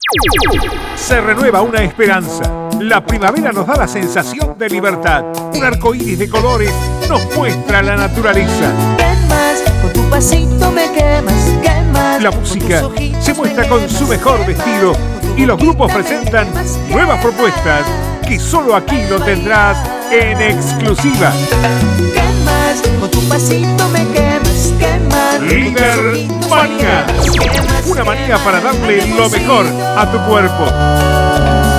Se renueva una esperanza. La primavera nos da la sensación de libertad. Un arco iris de colores nos muestra la naturaleza. Quemas, con tu pasito me quemas, quemas. La música se muestra con su mejor vestido y los grupos presentan nuevas propuestas que solo aquí lo tendrás en exclusiva. Quemas, con tu pasito me quemas, quemas. Líder Manía. Una manía para darle lo mejor a tu cuerpo.